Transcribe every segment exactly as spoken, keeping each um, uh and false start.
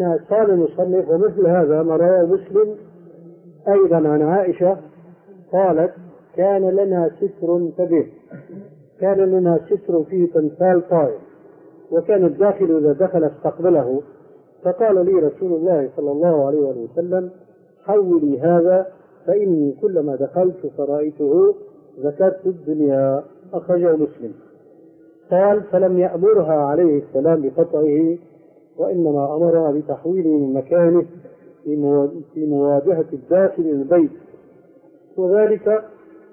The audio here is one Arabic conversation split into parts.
لأن قال المصنف ومثل هذا ما رواه مسلم أيضا عن عائشة قالت كان لنا ستر كبير، كان لنا ستر فيه تمثال طائر، وكان الداخل إذا دخل استقبله، فقال لي رسول الله صلى الله عليه وسلم حولي هذا فإني كلما دخلت فرأيته ذكرت الدنيا. أخرجه مسلم. قال فلم يأمرها عليه السلام بقطعه، وإنما أمرها بتحويله من مكانه في مواجهة الداخل البيت، وذلك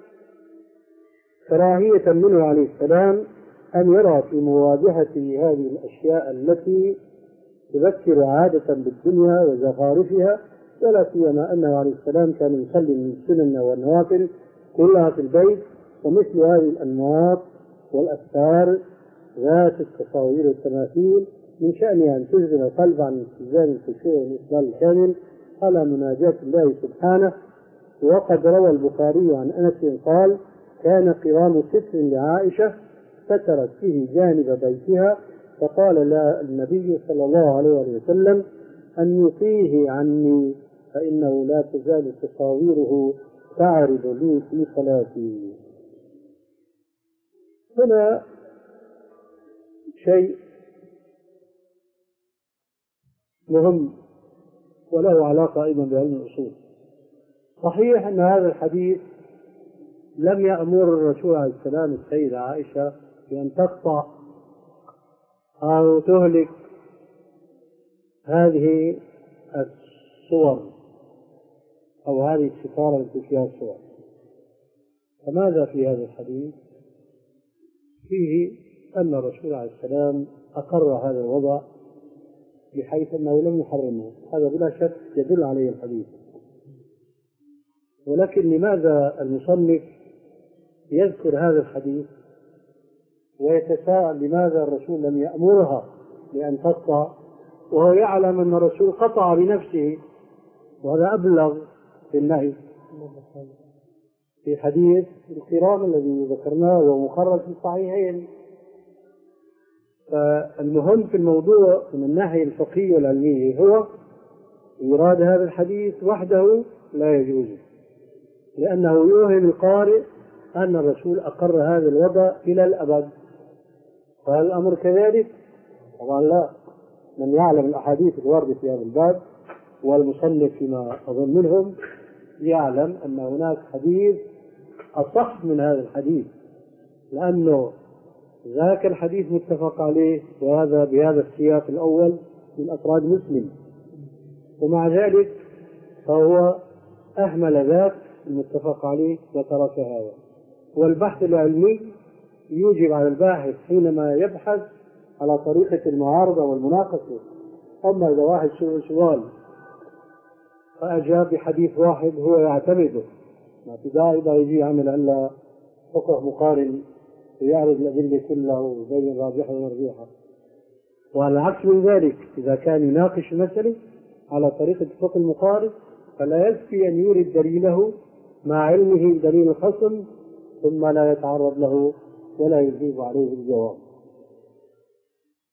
كراهية منه عليه السلام أن يرى في مواجهته هذه الأشياء التي تذكر عادة بالدنيا وزخارفها، ولا سيما أنه عليه السلام كان يصلي من السنن والنوافل كلها في البيت، ومثل هذه الأنماط والأفكار ذات التصاوير والتماثيل من شأنها أن تشغل القلب عن التزام الخشوع والإسلام الكامل على مناجاة الله سبحانه. وقد روى البخاري عن أنس قال كان قرام ستر لعائشة سترت فيه جانب بيتها، فقال لا النبي صلى الله عليه وسلم أن يطيه عني فإنه لا تزال تصاويره تعرض لي في صلاتي. هنا شيء مهم وله علاقة أيضا بعلم الأصول. صحيح أن هذا الحديث لم يأمر الرسول عليه السلام السيدة عائشة بأن تقطع أو تهلك هذه الصور أو هذه الستارة التي فيها الصور. فماذا في هذا الحديث؟ فيه أن الرسول عليه السلام أقر هذا الوضع بحيث أنه لم يحرمه، هذا بلا شك يدل عليه الحديث. ولكن لماذا المصنف يذكر هذا الحديث ويتساءل لماذا الرسول لم يأمرها بأن تقطع وهو يعلم أن الرسول قطع بنفسه، وهذا أبلغ في النهي في حديث الكرام الذي ذكرناه ومخرج في الصحيحين. فالمهم في الموضوع من الناحية الفقهية والعلمية هو إيراد هذا الحديث وحده لا يجوز، لأنه يوهم القارئ أن الرسول أقر هذا الوضع إلى الأبد. فهل الأمر كذلك؟ طبعا لا. من يعلم الأحاديث الواردة في هذا الباب والمصنف فيما أظن منهم يعلم أن هناك حديث أصح من هذا الحديث، لأنه ذاك الحديث متفق عليه وهذا بهذا السياق الأول من أفراد مسلم، ومع ذلك فهو أهمل ذاك المتفق عليه وترك هذا. والبحث العلمي يوجب على الباحث حينما يبحث على طريقة المعارضة والمناقشة. أما إذا واحد سئل سؤال فأجاب بحديث واحد هو يعتمده، ما في داعي إذا يجي يعمل إلا فقه مقارن ويعرض الأدلة كلها وبين راجحة ومرجوحة. وعلى العكس من ذلك إذا كان يناقش المسألة على طريقة الفقه المقارن فلا يكفي أن يورد دليله مع علمه دليل الخصم ثم لا يتعرض له ولا يجيب عليه الجواب.